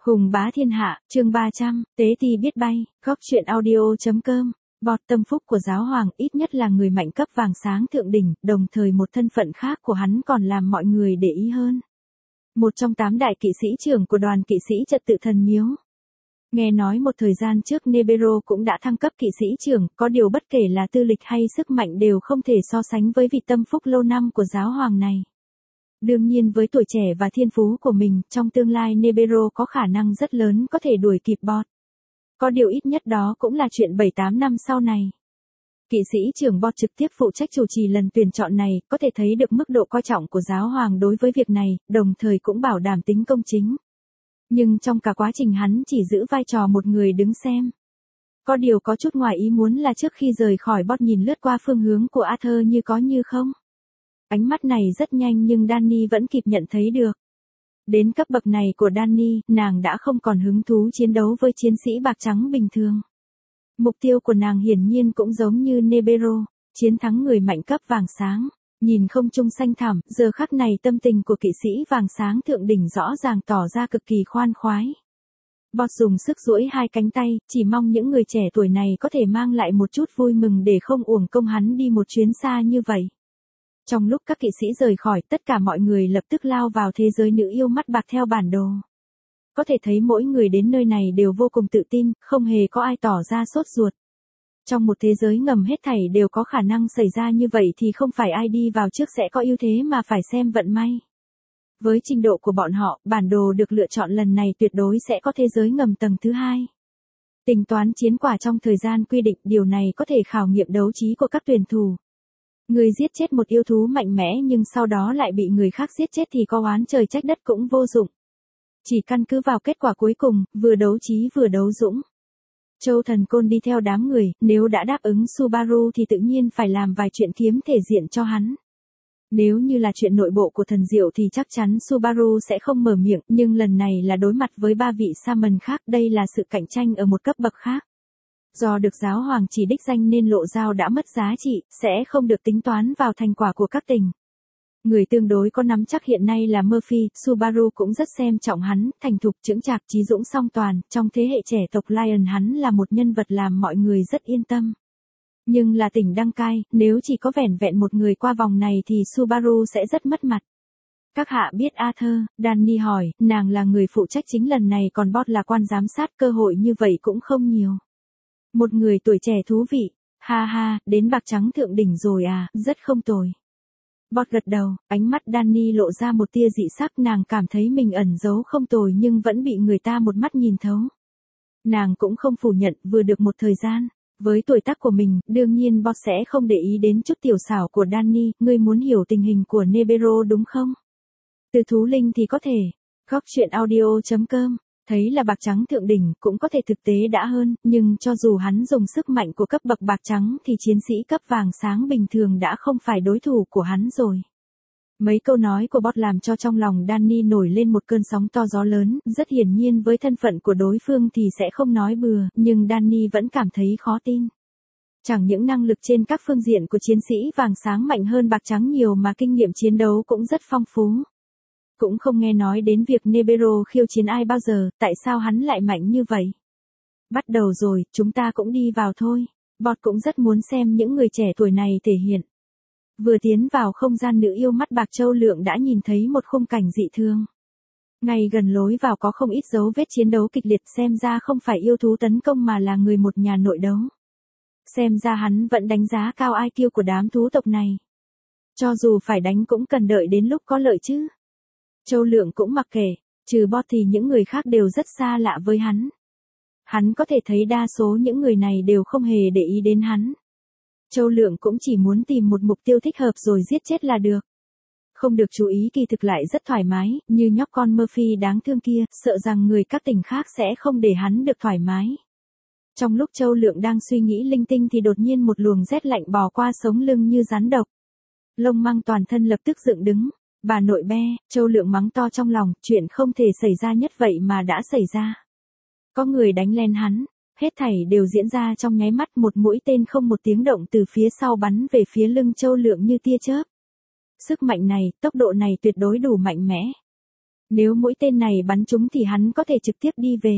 Hùng bá thiên hạ, chương 300, tế ti biết bay, góc chuyện audio.com. Bọt tâm phúc của giáo hoàng ít nhất là người mạnh cấp vàng sáng thượng đỉnh, đồng thời một thân phận khác của hắn còn làm mọi người để ý hơn. Một trong 8 đại kỵ sĩ trưởng của đoàn kỵ sĩ trật tự thần miếu. Nghe nói một thời gian trước Nebero cũng đã thăng cấp kỵ sĩ trưởng, có điều bất kể là tư lịch hay sức mạnh đều không thể so sánh với vị tâm phúc lâu năm của giáo hoàng này. Đương nhiên với tuổi trẻ và thiên phú của mình, trong tương lai Nebero có khả năng rất lớn có thể đuổi kịp Bọt. Có điều ít nhất đó cũng là chuyện 7-8 năm sau này. Kỵ sĩ trưởng Bọt trực tiếp phụ trách chủ trì lần tuyển chọn này, có thể thấy được mức độ coi trọng của giáo hoàng đối với việc này, đồng thời cũng bảo đảm tính công chính. Nhưng trong cả quá trình hắn chỉ giữ vai trò một người đứng xem. Có điều có chút ngoài ý muốn là trước khi rời khỏi Bọt nhìn lướt qua phương hướng của Arthur như có như không. Ánh mắt này rất nhanh nhưng Dany vẫn kịp nhận thấy được. Đến cấp bậc này của Dany, nàng đã không còn hứng thú chiến đấu với chiến sĩ bạc trắng bình thường. Mục tiêu của nàng hiển nhiên cũng giống như Nebero, chiến thắng người mạnh cấp vàng sáng. Nhìn không trung xanh thẳm, giờ khắc này tâm tình của kỵ sĩ vàng sáng thượng đỉnh rõ ràng tỏ ra cực kỳ khoan khoái. Bọt dùng sức duỗi hai cánh tay, chỉ mong những người trẻ tuổi này có thể mang lại một chút vui mừng để không uổng công hắn đi một chuyến xa như vậy. Trong lúc các kỵ sĩ rời khỏi, tất cả mọi người lập tức lao vào thế giới nữ yêu mắt bạc theo bản đồ. Có thể thấy mỗi người đến nơi này đều vô cùng tự tin, không hề có ai tỏ ra sốt ruột. Trong một thế giới ngầm hết thảy đều có khả năng xảy ra như vậy thì không phải ai đi vào trước sẽ có ưu thế mà phải xem vận may. Với trình độ của bọn họ, bản đồ được lựa chọn lần này tuyệt đối sẽ có thế giới ngầm tầng thứ 2. Tính toán chiến quả trong thời gian quy định, điều này có thể khảo nghiệm đấu trí của các tuyển thủ. Người giết chết một yêu thú mạnh mẽ nhưng sau đó lại bị người khác giết chết thì có oán trời trách đất cũng vô dụng. Chỉ căn cứ vào kết quả cuối cùng, vừa đấu trí vừa đấu dũng. Châu thần côn đi theo đám người, nếu đã đáp ứng Subaru thì tự nhiên phải làm vài chuyện kiếm thể diện cho hắn. Nếu như là chuyện nội bộ của thần diệu thì chắc chắn Subaru sẽ không mở miệng, nhưng lần này là đối mặt với 3 vị Shaman khác, đây là sự cạnh tranh ở một cấp bậc khác. Do được giáo hoàng chỉ đích danh nên lộ dao đã mất giá trị, sẽ không được tính toán vào thành quả của các tình. Người tương đối có nắm chắc hiện nay là Murphy, Subaru cũng rất xem trọng hắn, thành thục chững chạc trí dũng song toàn, trong thế hệ trẻ tộc Lion hắn là một nhân vật làm mọi người rất yên tâm. Nhưng là tỉnh đăng cai, nếu chỉ có vẻn vẹn một người qua vòng này thì Subaru sẽ rất mất mặt. Các hạ biết Arthur, Dany hỏi, nàng là người phụ trách chính lần này còn Bọt là quan giám sát, cơ hội như vậy cũng không nhiều. Một người tuổi trẻ thú vị, ha ha, đến bạc trắng thượng đỉnh rồi à, rất không tồi. Bọt gật đầu, ánh mắt Dany lộ ra một tia dị sắc, nàng cảm thấy mình ẩn giấu không tồi nhưng vẫn bị người ta một mắt nhìn thấu. Nàng cũng không phủ nhận, vừa được một thời gian, với tuổi tác của mình, đương nhiên Bọt sẽ không để ý đến chút tiểu xảo của Dany, ngươi muốn hiểu tình hình của Nebero đúng không? Từ thú linh thì có thể, góc chuyện audio.com. Thấy là bạc trắng thượng đỉnh cũng có thể thực tế đã hơn, nhưng cho dù hắn dùng sức mạnh của cấp bậc bạc trắng thì chiến sĩ cấp vàng sáng bình thường đã không phải đối thủ của hắn rồi. Mấy câu nói của Bọt làm cho trong lòng Dany nổi lên một cơn sóng to gió lớn, rất hiển nhiên với thân phận của đối phương thì sẽ không nói bừa, nhưng Dany vẫn cảm thấy khó tin. Chẳng những năng lực trên các phương diện của chiến sĩ vàng sáng mạnh hơn bạc trắng nhiều mà kinh nghiệm chiến đấu cũng rất phong phú. Cũng không nghe nói đến việc Nebero khiêu chiến ai bao giờ, tại sao hắn lại mạnh như vậy? Bắt đầu rồi, chúng ta cũng đi vào thôi. Bọt cũng rất muốn xem những người trẻ tuổi này thể hiện. Vừa tiến vào không gian nữ yêu mắt bạc Châu Lượng đã nhìn thấy một khung cảnh dị thương. Ngay gần lối vào có không ít dấu vết chiến đấu kịch liệt, xem ra không phải yêu thú tấn công mà là người một nhà nội đấu. Xem ra hắn vẫn đánh giá cao IQ của đám thú tộc này. Cho dù phải đánh cũng cần đợi đến lúc có lợi chứ. Châu Lượng cũng mặc kệ, trừ Bọt thì những người khác đều rất xa lạ với hắn. Hắn có thể thấy đa số những người này đều không hề để ý đến hắn. Châu Lượng cũng chỉ muốn tìm một mục tiêu thích hợp rồi giết chết là được. Không được chú ý kỳ thực lại rất thoải mái, như nhóc con Murphy đáng thương kia, sợ rằng người các tỉnh khác sẽ không để hắn được thoải mái. Trong lúc Châu Lượng đang suy nghĩ linh tinh thì đột nhiên một luồng rét lạnh bò qua sống lưng như rắn độc. Lông măng toàn thân lập tức dựng đứng. Bà nội be, Châu Lượng mắng to trong lòng, chuyện không thể xảy ra nhất vậy mà đã xảy ra. Có người đánh lên hắn, hết thảy đều diễn ra trong nháy mắt, một mũi tên không một tiếng động từ phía sau bắn về phía lưng Châu Lượng như tia chớp. Sức mạnh này, tốc độ này tuyệt đối đủ mạnh mẽ. Nếu mũi tên này bắn trúng thì hắn có thể trực tiếp đi về.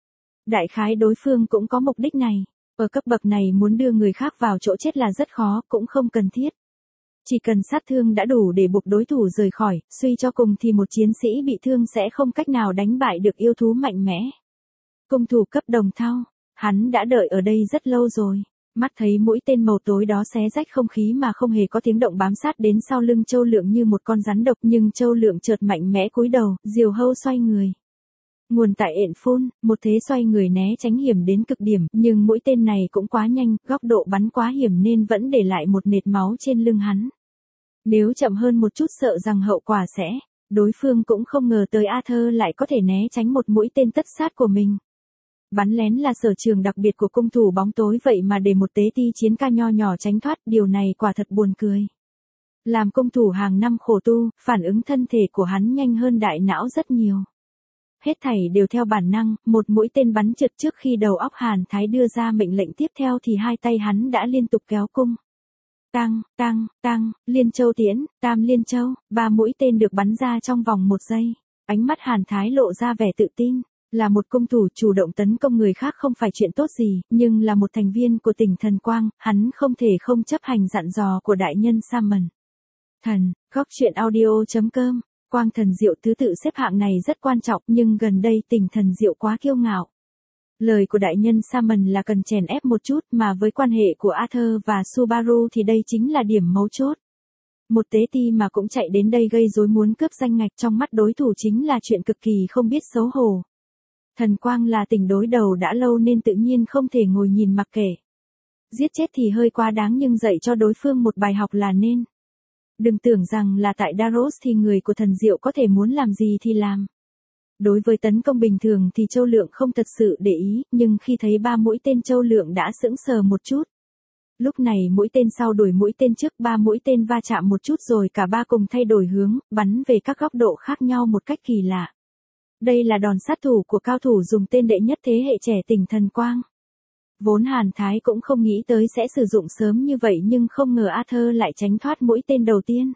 Đại khái đối phương cũng có mục đích này. Ở cấp bậc này muốn đưa người khác vào chỗ chết là rất khó, cũng không cần thiết. Chỉ cần sát thương đã đủ để buộc đối thủ rời khỏi, suy cho cùng thì một chiến sĩ bị thương sẽ không cách nào đánh bại được yêu thú mạnh mẽ. Cung thủ cấp đồng thau, hắn đã đợi ở đây rất lâu rồi. Mắt thấy mũi tên màu tối đó xé rách không khí mà không hề có tiếng động bám sát đến sau lưng Châu Lượng như một con rắn độc, nhưng Châu Lượng chợt mạnh mẽ cúi đầu, diều hâu xoay người. Nguồn tại ện phun, một thế xoay người né tránh hiểm đến cực điểm, nhưng mũi tên này cũng quá nhanh, góc độ bắn quá hiểm nên vẫn để lại một nệt máu trên lưng hắn. Nếu chậm hơn một chút sợ rằng hậu quả sẽ, đối phương cũng không ngờ tới Arthur lại có thể né tránh một mũi tên tất sát của mình. Bắn lén là sở trường đặc biệt của cung thủ bóng tối, vậy mà để một tế ti chiến ca nho nhỏ tránh thoát, điều này quả thật buồn cười. Làm cung thủ hàng năm khổ tu, phản ứng thân thể của hắn nhanh hơn đại não rất nhiều. Hết thảy đều theo bản năng, một mũi tên bắn trượt trước khi đầu óc Hàn Thái đưa ra mệnh lệnh tiếp theo thì hai tay hắn đã liên tục kéo cung. Tăng, tăng, tăng, liên châu tiễn, tam liên châu, 3 mũi tên được bắn ra trong vòng 1 giây. Ánh mắt Hàn Thái lộ ra vẻ tự tin. Là một cung thủ chủ động tấn công người khác không phải chuyện tốt gì, nhưng là một thành viên của tỉnh Thần Quang, hắn không thể không chấp hành dặn dò của đại nhân Salmon. Thần, góc truyện audio.com, Quang Thần Diệu thứ tự xếp hạng này rất quan trọng, nhưng gần đây tỉnh Thần Diệu quá kiêu ngạo. Lời của đại nhân Salmon là cần chèn ép một chút, mà với quan hệ của Arthur và Subaru thì đây chính là điểm mấu chốt. Một tế ti mà cũng chạy đến đây gây rối muốn cướp danh ngạch trong mắt đối thủ chính là chuyện cực kỳ không biết xấu hổ. Thần Quang là tỉnh đối đầu đã lâu nên tự nhiên không thể ngồi nhìn mặc kệ. Giết chết thì hơi quá đáng, nhưng dạy cho đối phương một bài học là nên. Đừng tưởng rằng là tại Daros thì người của thần diệu có thể muốn làm gì thì làm. Đối với tấn công bình thường thì Châu Lượng không thật sự để ý, nhưng khi thấy 3 mũi tên Châu Lượng đã sững sờ một chút. Lúc này mũi tên sau đuổi mũi tên trước, 3 mũi tên va chạm một chút rồi cả 3 cùng thay đổi hướng, bắn về các góc độ khác nhau một cách kỳ lạ. Đây là đòn sát thủ của cao thủ dùng tên đệ nhất thế hệ trẻ tỉnh Thần Quang. Vốn Hàn Thái cũng không nghĩ tới sẽ sử dụng sớm như vậy, nhưng không ngờ Arthur lại tránh thoát mũi tên đầu tiên.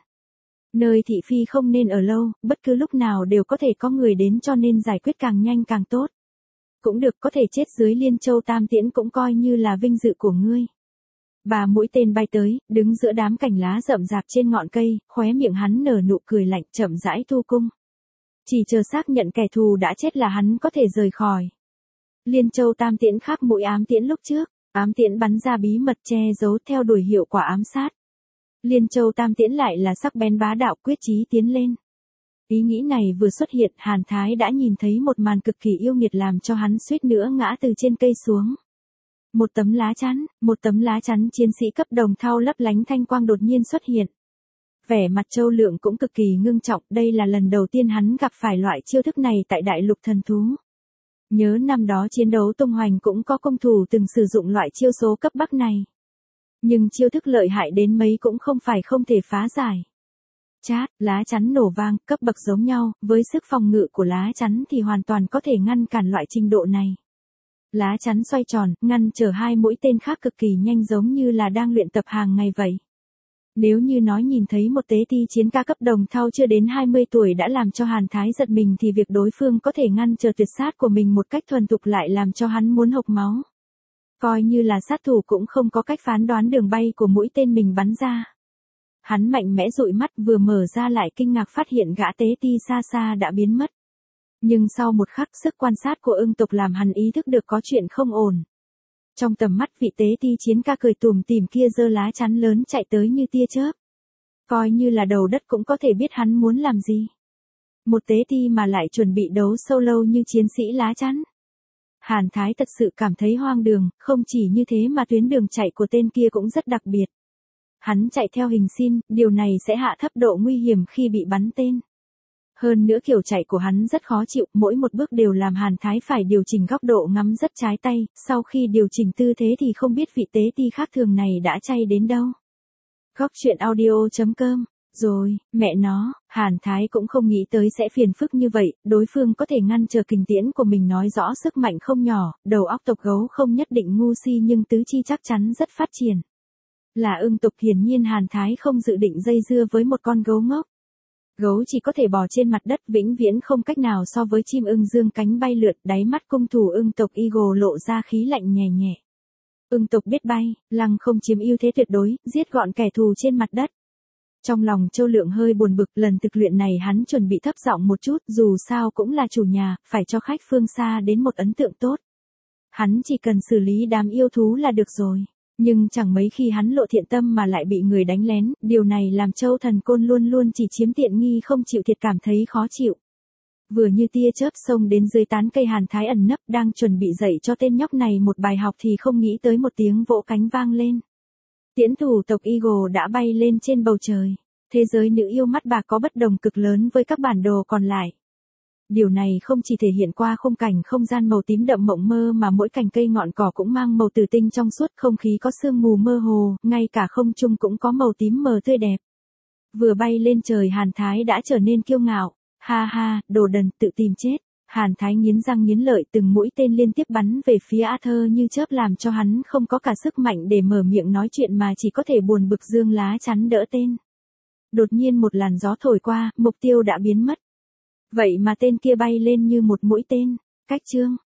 Nơi thị phi không nên ở lâu, bất cứ lúc nào đều có thể có người đến, cho nên giải quyết càng nhanh càng tốt. Cũng được, có thể chết dưới Liên Châu Tam Tiễn cũng coi như là vinh dự của ngươi. 3 mũi tên bay tới, đứng giữa đám cành lá rậm rạp trên ngọn cây, khóe miệng hắn nở nụ cười lạnh, chậm rãi thu cung. Chỉ chờ xác nhận kẻ thù đã chết là hắn có thể rời khỏi. Liên Châu Tam Tiễn khác mũi ám tiễn lúc trước, ám tiễn bắn ra bí mật che giấu theo đuổi hiệu quả ám sát. Liên Châu Tam Tiễn lại là sắc bén bá đạo, quyết chí tiến lên. Ý nghĩ này vừa xuất hiện, Hàn Thái đã nhìn thấy một màn cực kỳ yêu nghiệt làm cho hắn suýt nữa ngã từ trên cây xuống. Một tấm lá chắn chiến sĩ cấp đồng thau lấp lánh thanh quang đột nhiên xuất hiện. Vẻ mặt Châu Lượng cũng cực kỳ ngưng trọng, đây là lần đầu tiên hắn gặp phải loại chiêu thức này tại đại lục thần thú. Nhớ năm đó chiến đấu tung hoành cũng có công thủ từng sử dụng loại chiêu số cấp bắc này. Nhưng chiêu thức lợi hại đến mấy cũng không phải không thể phá giải. Chát, lá chắn nổ vang, cấp bậc giống nhau, với sức phòng ngự của lá chắn thì hoàn toàn có thể ngăn cản loại trình độ này. Lá chắn xoay tròn, ngăn trở 2 mũi tên khác cực kỳ nhanh, giống như là đang luyện tập hàng ngày vậy. Nếu như nói nhìn thấy một tế ti chiến ca cấp đồng thau chưa đến 20 tuổi đã làm cho Hàn Thái giật mình, thì việc đối phương có thể ngăn trở tuyệt sát của mình một cách thuần thục lại làm cho hắn muốn hộc máu. Coi như là sát thủ cũng không có cách phán đoán đường bay của mũi tên mình bắn ra. Hắn mạnh mẽ dụi mắt, vừa mở ra lại kinh ngạc phát hiện gã tế ti xa xa đã biến mất. Nhưng sau một khắc, sức quan sát của ưng tộc làm hắn ý thức được có chuyện không ổn. Trong tầm mắt, vị tế ti chiến ca cười tủm tỉm kia giơ lá chắn lớn chạy tới như tia chớp. Coi như là đầu đất cũng có thể biết hắn muốn làm gì. Một tế ti mà lại chuẩn bị đấu solo như chiến sĩ lá chắn. Hàn Thái thật sự cảm thấy hoang đường, không chỉ như thế mà tuyến đường chạy của tên kia cũng rất đặc biệt. Hắn chạy theo hình sin, điều này sẽ hạ thấp độ nguy hiểm khi bị bắn tên. Hơn nữa kiểu chạy của hắn rất khó chịu, mỗi một bước đều làm Hàn Thái phải điều chỉnh góc độ ngắm rất trái tay, sau khi điều chỉnh tư thế thì không biết vị tế ti khác thường này đã chay đến đâu. Góc truyện audio.com. Rồi, mẹ nó, Hàn Thái cũng không nghĩ tới sẽ phiền phức như vậy, đối phương có thể ngăn trở kình tiễn của mình nói rõ sức mạnh không nhỏ, đầu óc tộc gấu không nhất định ngu si nhưng tứ chi chắc chắn rất phát triển. Là ưng tộc, hiển nhiên Hàn Thái không dự định dây dưa với một con gấu ngốc. Gấu chỉ có thể bò trên mặt đất, vĩnh viễn không cách nào so với chim ưng dương cánh bay lượn. Đáy mắt cung thủ ưng tộc Eagle lộ ra khí lạnh nhẹ nhẹ. Ưng tộc biết bay, lăng không chiếm ưu thế tuyệt đối, giết gọn kẻ thù trên mặt đất. Trong lòng Châu Lượng hơi buồn bực, lần thực luyện này hắn chuẩn bị thấp giọng một chút, dù sao cũng là chủ nhà, phải cho khách phương xa đến một ấn tượng tốt. Hắn chỉ cần xử lý đám yêu thú là được rồi. Nhưng chẳng mấy khi hắn lộ thiện tâm mà lại bị người đánh lén, điều này làm Châu Thần Côn luôn luôn chỉ chiếm tiện nghi không chịu thiệt, cảm thấy khó chịu. Vừa như tia chớp xông đến dưới tán cây Hàn Thái ẩn nấp, đang chuẩn bị dạy cho tên nhóc này một bài học thì không nghĩ tới một tiếng vỗ cánh vang lên. Tiễn thủ tộc Eagle đã bay lên trên bầu trời. Thế giới nữ yêu mắt bạc có bất đồng cực lớn với các bản đồ còn lại. Điều này không chỉ thể hiện qua khung cảnh không gian màu tím đậm mộng mơ mà mỗi cành cây ngọn cỏ cũng mang màu tử tinh trong suốt, không khí có sương mù mơ hồ, ngay cả không trung cũng có màu tím mờ tươi đẹp. Vừa bay lên trời Hàn Thái đã trở nên kiêu ngạo. Ha ha, đồ đần, tự tìm chết. Hàn Thái nghiến răng nghiến lợi, từng mũi tên liên tiếp bắn về phía Arthur như chớp, làm cho hắn không có cả sức mạnh để mở miệng nói chuyện mà chỉ có thể buồn bực giương lá chắn đỡ tên. Đột nhiên một làn gió thổi qua, mục tiêu đã biến mất. Vậy mà tên kia bay lên như một mũi tên. Cách chương